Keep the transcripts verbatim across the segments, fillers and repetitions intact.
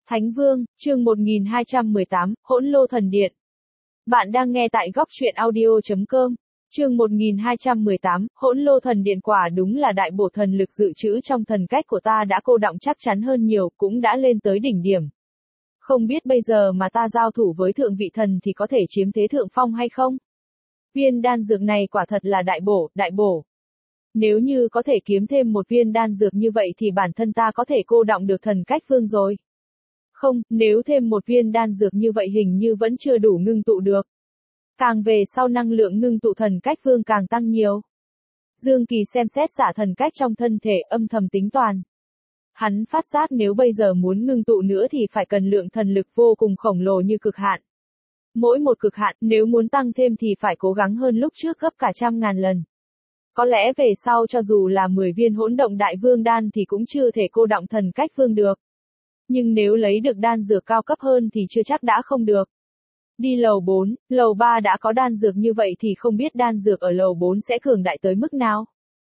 Thánh Vương, chương một nghìn hai trăm mười tám, Hỗn Lô Thần Điện. Bạn đang nghe tại góc truyện audio chấm com. Chương một nghìn hai trăm mười tám, Hỗn Lô Thần Điện quả đúng là đại bổ thần lực dự trữ trong thần cách của ta đã cô đọng chắc chắn hơn nhiều, cũng đã lên tới đỉnh điểm. Không biết bây giờ mà ta giao thủ với thượng vị thần thì có thể chiếm thế thượng phong hay không? Viên đan dược này quả thật là đại bổ, đại bổ. Nếu như có thể kiếm thêm một viên đan dược như vậy thì bản thân ta có thể cô đọng được thần cách vương rồi. Không, nếu thêm một viên đan dược như vậy hình như vẫn chưa đủ ngưng tụ được. Càng về sau năng lượng ngưng tụ thần cách vương càng tăng nhiều. Dương Kỳ xem xét xả thần cách trong thân thể âm thầm tính toán. Hắn phát giác nếu bây giờ muốn ngưng tụ nữa thì phải cần lượng thần lực vô cùng khổng lồ như cực hạn. Mỗi một cực hạn, nếu muốn tăng thêm thì phải cố gắng hơn lúc trước gấp cả trăm ngàn lần. Có lẽ về sau cho dù là mười viên hỗn động đại vương đan thì cũng chưa thể cô đọng thần cách vương được. Nhưng nếu lấy được đan dược cao cấp hơn thì chưa chắc đã không được. Đi lầu bốn, lầu ba đã có đan dược như vậy thì không biết đan dược ở lầu bốn sẽ cường đại tới mức nào.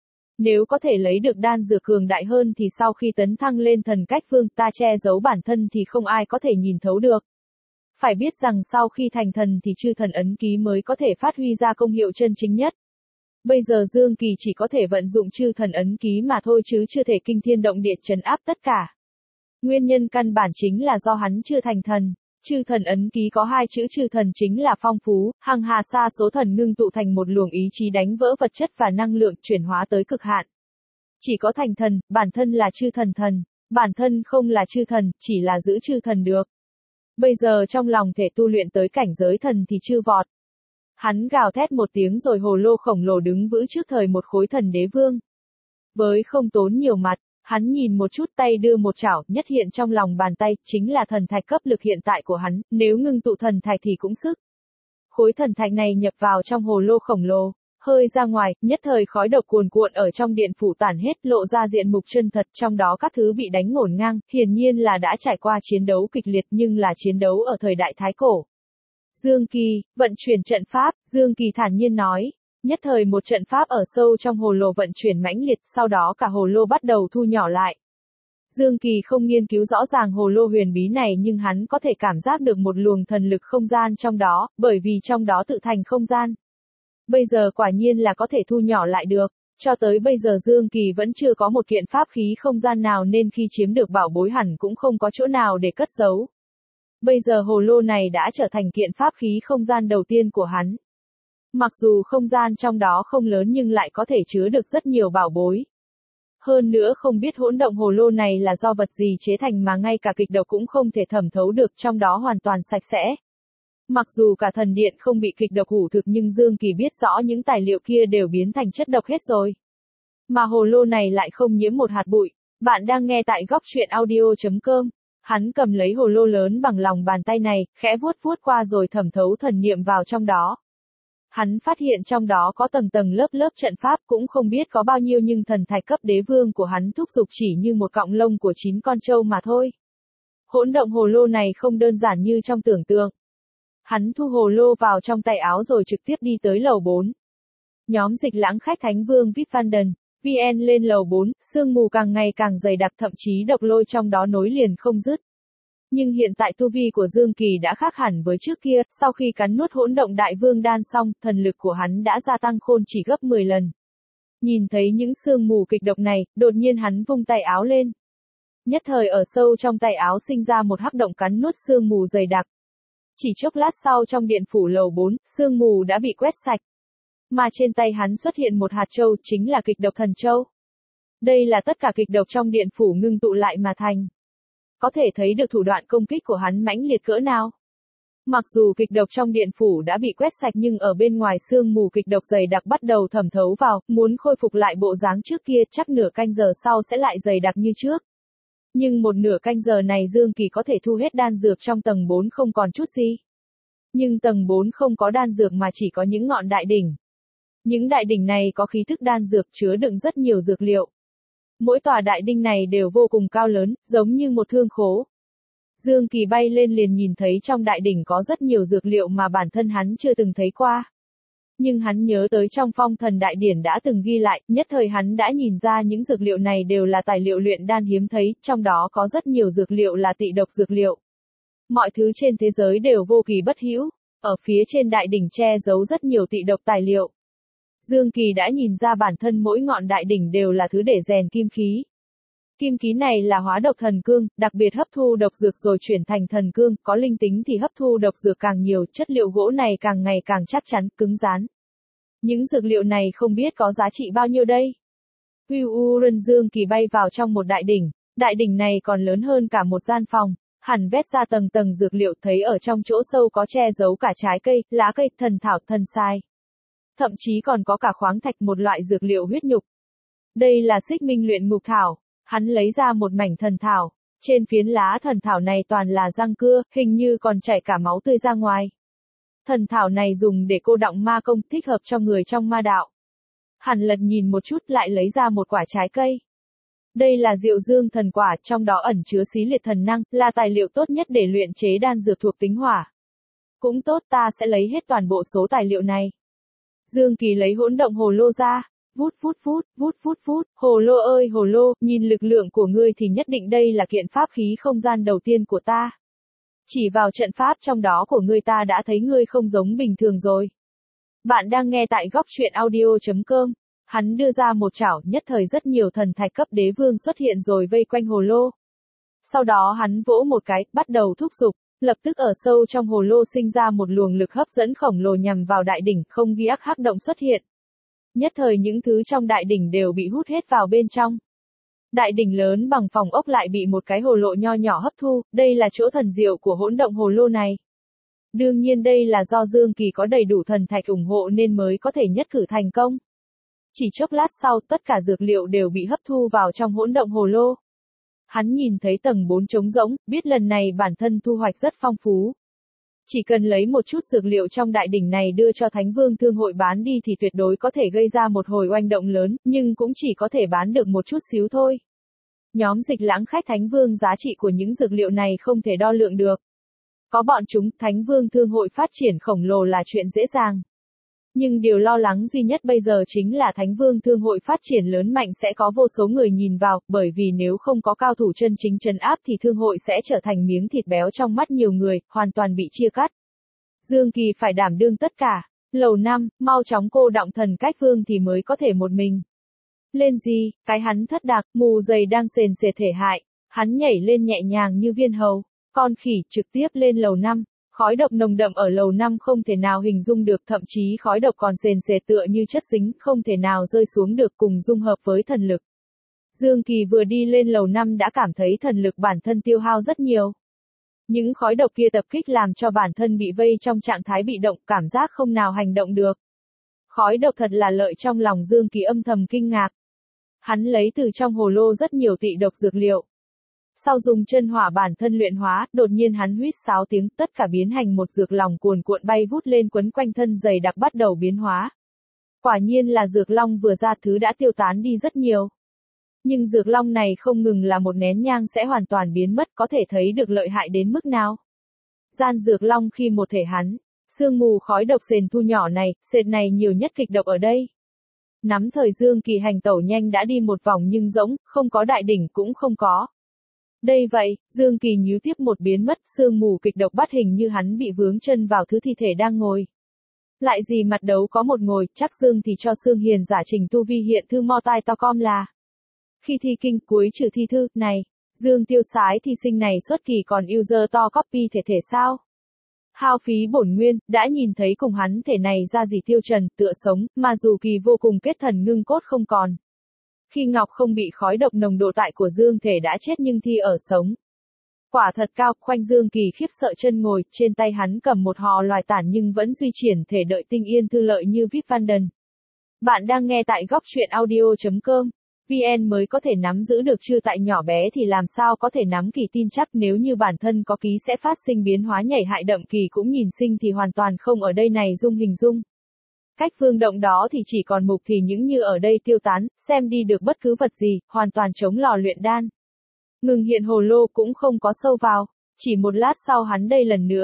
Nếu có thể lấy được đan dược cường đại hơn thì sau khi tấn thăng lên thần cách vương ta che giấu bản thân thì không ai có thể nhìn thấu được. Phải biết rằng sau khi thành thần thì chư thần ấn ký mới có thể phát huy ra công hiệu chân chính nhất. Bây giờ Dương Kỳ chỉ có thể vận dụng chư thần ấn ký mà thôi chứ chưa thể kinh thiên động địa trấn áp tất cả. Nguyên nhân căn bản chính là do hắn chưa thành thần. Chư thần ấn ký có hai chữ chư thần chính là phong phú, hằng hà sa số thần ngưng tụ thành một luồng ý chí đánh vỡ vật chất và năng lượng chuyển hóa tới cực hạn. Chỉ có thành thần, bản thân là chư thần thần, bản thân không là chư thần, chỉ là giữ chư thần được. Bây giờ trong lòng thể tu luyện tới cảnh giới thần thì chư vọt. Hắn gào thét một tiếng rồi hồ lô khổng lồ đứng vững trước thời một khối thần đế vương. Với không tốn nhiều mặt, hắn nhìn một chút tay đưa một chảo nhất hiện trong lòng bàn tay, chính là thần thạch cấp lực hiện tại của hắn, nếu ngưng tụ thần thạch thì cũng sức. Khối thần thạch này nhập vào trong hồ lô khổng lồ, hơi ra ngoài, nhất thời khói độc cuồn cuộn ở trong điện phủ tản hết lộ ra diện mục chân thật, trong đó các thứ bị đánh ngổn ngang, hiển nhiên là đã trải qua chiến đấu kịch liệt nhưng là chiến đấu ở thời đại Thái Cổ. Dương Kỳ, vận chuyển trận pháp, Dương Kỳ thản nhiên nói. Nhất thời một trận pháp ở sâu trong hồ lô vận chuyển mãnh liệt, sau đó cả hồ lô bắt đầu thu nhỏ lại. Dương Kỳ không nghiên cứu rõ ràng hồ lô huyền bí này nhưng hắn có thể cảm giác được một luồng thần lực không gian trong đó, bởi vì trong đó tự thành không gian. Bây giờ quả nhiên là có thể thu nhỏ lại được, cho tới bây giờ Dương Kỳ vẫn chưa có một kiện pháp khí không gian nào nên khi chiếm được bảo bối hẳn cũng không có chỗ nào để cất giấu. Bây giờ hồ lô này đã trở thành kiện pháp khí không gian đầu tiên của hắn. Mặc dù không gian trong đó không lớn nhưng lại có thể chứa được rất nhiều bảo bối. Hơn nữa không biết hỗn động hồ lô này là do vật gì chế thành mà ngay cả kịch độc cũng không thể thẩm thấu được, trong đó hoàn toàn sạch sẽ. Mặc dù cả thần điện không bị kịch độc hủ thực nhưng Dương Kỳ biết rõ những tài liệu kia đều biến thành chất độc hết rồi. Mà hồ lô này lại không nhiễm một hạt bụi. Bạn đang nghe tại góc truyện audio chấm com. Hắn cầm lấy hồ lô lớn bằng lòng bàn tay này, khẽ vuốt vuốt qua rồi thẩm thấu thần niệm vào trong đó. Hắn phát hiện trong đó có tầng tầng lớp lớp trận pháp cũng không biết có bao nhiêu nhưng thần thạch cấp đế vương của hắn thúc giục chỉ như một cọng lông của chín con trâu mà thôi. Hỗn động hồ lô này không đơn giản như trong tưởng tượng. Hắn thu hồ lô vào trong tay áo rồi trực tiếp đi tới lầu bốn. Nhóm dịch lãng khách Thánh Vương vê i pê Vanden, vê en lên lầu bốn, sương mù càng ngày càng dày đặc thậm chí độc lôi trong đó nối liền không dứt. Nhưng hiện tại tu vi của Dương Kỳ đã khác hẳn với trước kia, sau khi cắn nuốt hỗn động đại vương đan xong, thần lực của hắn đã gia tăng khôn chỉ gấp mười lần. Nhìn thấy những sương mù kịch độc này, đột nhiên hắn vung tay áo lên. Nhất thời ở sâu trong tay áo sinh ra một hắc động cắn nuốt sương mù dày đặc. Chỉ chốc lát sau trong điện phủ lầu bốn, sương mù đã bị quét sạch. Mà trên tay hắn xuất hiện một hạt châu, chính là kịch độc thần châu. Đây là tất cả kịch độc trong điện phủ ngưng tụ lại mà thành. Có thể thấy được thủ đoạn công kích của hắn mãnh liệt cỡ nào. Mặc dù kịch độc trong điện phủ đã bị quét sạch nhưng ở bên ngoài sương mù kịch độc dày đặc bắt đầu thẩm thấu vào, muốn khôi phục lại bộ dáng trước kia chắc nửa canh giờ sau sẽ lại dày đặc như trước. Nhưng một nửa canh giờ này Dương Kỳ có thể thu hết đan dược trong tầng bốn không còn chút gì. Nhưng tầng bốn không có đan dược mà chỉ có những ngọn đại đỉnh. Những đại đỉnh này có khí thức đan dược chứa đựng rất nhiều dược liệu. Mỗi tòa đại đinh này đều vô cùng cao lớn, giống như một thương khố. Dương Kỳ bay lên liền nhìn thấy trong đại đỉnh có rất nhiều dược liệu mà bản thân hắn chưa từng thấy qua. Nhưng hắn nhớ tới trong phong thần đại điển đã từng ghi lại, nhất thời hắn đã nhìn ra những dược liệu này đều là tài liệu luyện đan hiếm thấy, trong đó có rất nhiều dược liệu là tị độc dược liệu. Mọi thứ trên thế giới đều vô kỳ bất hữu, ở phía trên đại đỉnh che giấu rất nhiều tị độc tài liệu. Dương Kỳ đã nhìn ra bản thân mỗi ngọn đại đỉnh đều là thứ để rèn kim khí. Kim khí này là hóa độc thần cương, đặc biệt hấp thu độc dược rồi chuyển thành thần cương, có linh tính thì hấp thu độc dược càng nhiều, chất liệu gỗ này càng ngày càng chắc chắn, cứng rắn. Những dược liệu này không biết có giá trị bao nhiêu đây. Hưu U Rân Dương Kỳ bay vào trong một đại đỉnh, đại đỉnh này còn lớn hơn cả một gian phòng, hẳn vét ra tầng tầng dược liệu, thấy ở trong chỗ sâu có che giấu cả trái cây, lá cây, thần thảo, thần sai. Thậm chí còn có cả khoáng thạch, một loại dược liệu huyết nhục. Đây là xích minh luyện ngục thảo. Hắn lấy ra một mảnh thần thảo, trên phiến lá thần thảo này toàn là răng cưa, hình như còn chảy cả máu tươi ra ngoài. Thần thảo này dùng để cô đọng ma công, thích hợp cho người trong ma đạo. Hắn lật nhìn một chút lại lấy ra một quả trái cây. Đây là Diệu Dương thần quả, trong đó ẩn chứa xí liệt thần năng, là tài liệu tốt nhất để luyện chế đan dược thuộc tính hỏa. Cũng tốt, ta sẽ lấy hết toàn bộ số tài liệu này. Dương Kỳ lấy hỗn động hồ lô ra. Vút vút vút, vút vút vút, hồ lô ơi hồ lô, nhìn lực lượng của ngươi thì nhất định đây là kiện pháp khí không gian đầu tiên của ta. Chỉ vào trận pháp trong đó của ngươi ta đã thấy ngươi không giống bình thường rồi. Bạn đang nghe tại góc truyện audio chấm com. Hắn đưa ra một chảo, nhất thời rất nhiều thần thạch cấp đế vương xuất hiện rồi vây quanh hồ lô. Sau đó hắn vỗ một cái, bắt đầu thúc giục, lập tức ở sâu trong hồ lô sinh ra một luồng lực hấp dẫn khổng lồ nhằm vào đại đỉnh, không ghi ác hắc động xuất hiện. Nhất thời những thứ trong đại đỉnh đều bị hút hết vào bên trong. Đại đỉnh lớn bằng phòng ốc lại bị một cái hồ lộ nho nhỏ hấp thu, đây là chỗ thần diệu của hỗn động hồ lô này. Đương nhiên đây là do Dương Kỳ có đầy đủ thần thạch ủng hộ nên mới có thể nhất cử thành công. Chỉ chốc lát sau, tất cả dược liệu đều bị hấp thu vào trong hỗn động hồ lô. Hắn nhìn thấy tầng bốn trống rỗng, biết lần này bản thân thu hoạch rất phong phú. Chỉ cần lấy một chút dược liệu trong đại đỉnh này đưa cho Thánh Vương Thương hội bán đi thì tuyệt đối có thể gây ra một hồi oanh động lớn, nhưng cũng chỉ có thể bán được một chút xíu thôi. Nhóm Dịch Lãng khách Thánh Vương giá trị của những dược liệu này không thể đo lượng được. Có bọn chúng, Thánh Vương Thương hội phát triển khổng lồ là chuyện dễ dàng. Nhưng điều lo lắng duy nhất bây giờ chính là Thánh Vương Thương hội phát triển lớn mạnh sẽ có vô số người nhìn vào, bởi vì nếu không có cao thủ chân chính trấn áp thì thương hội sẽ trở thành miếng thịt béo trong mắt nhiều người, hoàn toàn bị chia cắt. Dương Kỳ phải đảm đương tất cả. Lầu năm, mau chóng cô đọng thần cách vương thì mới có thể một mình. Lên gì, cái hắn thất đạc, mù dày đang sền sệt thể hại, hắn nhảy lên nhẹ nhàng như viên hầu, con khỉ trực tiếp lên lầu năm. Khói độc nồng đậm ở lầu năm không thể nào hình dung được, thậm chí khói độc còn sền sệt tựa như chất dính, không thể nào rơi xuống được cùng dung hợp với thần lực. Dương Kỳ vừa đi lên lầu năm đã cảm thấy thần lực bản thân tiêu hao rất nhiều. Những khói độc kia tập kích làm cho bản thân bị vây trong trạng thái bị động, cảm giác không nào hành động được. Khói độc thật là lợi, trong lòng Dương Kỳ âm thầm kinh ngạc. Hắn lấy từ trong hồ lô rất nhiều tị độc dược liệu. Sau dùng chân hỏa bản thân luyện hóa, đột nhiên hắn huýt sáo tiếng, tất cả biến thành một dược lòng cuồn cuộn bay vút lên quấn quanh thân dày đặc bắt đầu biến hóa. Quả nhiên là dược long vừa ra thứ đã tiêu tán đi rất nhiều. Nhưng dược long này không ngừng là một nén nhang sẽ hoàn toàn biến mất, có thể thấy được lợi hại đến mức nào. Gian dược long khi một thể hắn, sương mù khói độc sền thu nhỏ này, sệt này nhiều nhất kịch độc ở đây. Nắm thời Dương Kỳ hành tẩu nhanh đã đi một vòng nhưng rỗng, không có đại đỉnh cũng không có. Đây vậy, Dương Kỳ nhíu tiếp một biến mất, sương mù kịch độc bắt hình như hắn bị vướng chân vào thứ thi thể đang ngồi. Lại gì mặt đấu có một ngồi, chắc Dương thì cho Sương Hiền giả trình tu vi hiện thư mo tai to com là. Khi thi kinh cuối trừ thi thư, này, Dương tiêu sái thi sinh này xuất kỳ còn user to copy thể thể sao? Hao phí bổn nguyên, đã nhìn thấy cùng hắn thể này ra gì tiêu trần, tựa sống, mà dù kỳ vô cùng kết thần ngưng cốt không còn. Khi Ngọc không bị khói độc nồng độ tại của Dương thể đã chết nhưng thi ở sống. Quả thật cao, khoanh Dương Kỳ khiếp sợ chân ngồi, trên tay hắn cầm một hò loài tản nhưng vẫn duy triển thể đợi tinh yên thư lợi như vip Van Đần. Bạn đang nghe tại góc truyện audio chấm com. vê en mới có thể nắm giữ được chưa tại nhỏ bé thì làm sao có thể nắm kỳ tin chắc nếu như bản thân có ký sẽ phát sinh biến hóa nhảy hại đậm kỳ cũng nhìn sinh thì hoàn toàn không ở đây này dung hình dung. Cách phương động đó thì chỉ còn mục thì những như ở đây tiêu tán, xem đi được bất cứ vật gì, hoàn toàn chống lò luyện đan. Ngừng hiện hồ lô cũng không có sâu vào, chỉ một lát sau hắn đây lần nữa,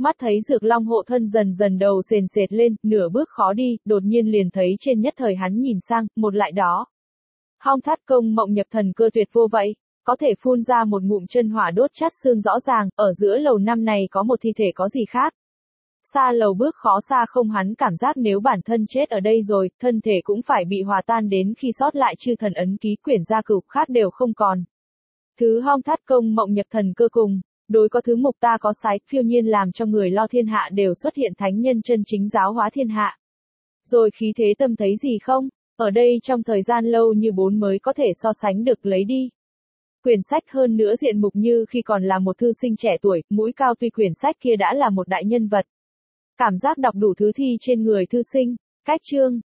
Mắt thấy Dược Long hộ thân dần dần đầu sền sệt lên, nửa bước khó đi, đột nhiên liền thấy trên nhất thời hắn nhìn sang, một lại đó. Hong Thát Công Mộng Nhập Thần Cơ tuyệt vô vậy, có thể phun ra một ngụm chân hỏa đốt chát xương rõ ràng, ở giữa lầu năm này có một thi thể có gì khác. Xa lầu bước khó xa không hắn cảm giác nếu bản thân chết ở đây rồi, thân thể cũng phải bị hòa tan đến khi sót lại chư thần ấn ký quyển gia cửu khác đều không còn. Thứ Hong Thát Công Mộng Nhập Thần Cơ cùng, đối có thứ mục ta có sái, phiêu nhiên làm cho người lo thiên hạ đều xuất hiện thánh nhân chân chính giáo hóa thiên hạ. Rồi khí thế tâm thấy gì không? Ở đây trong thời gian lâu như bốn mới có thể so sánh được lấy đi. Quyển sách hơn nữa diện mục như khi còn là một thư sinh trẻ tuổi, mũi cao tuy quyển sách kia đã là một đại nhân vật. Cảm giác đọc đủ thứ thi trên người thư sinh, cách chương,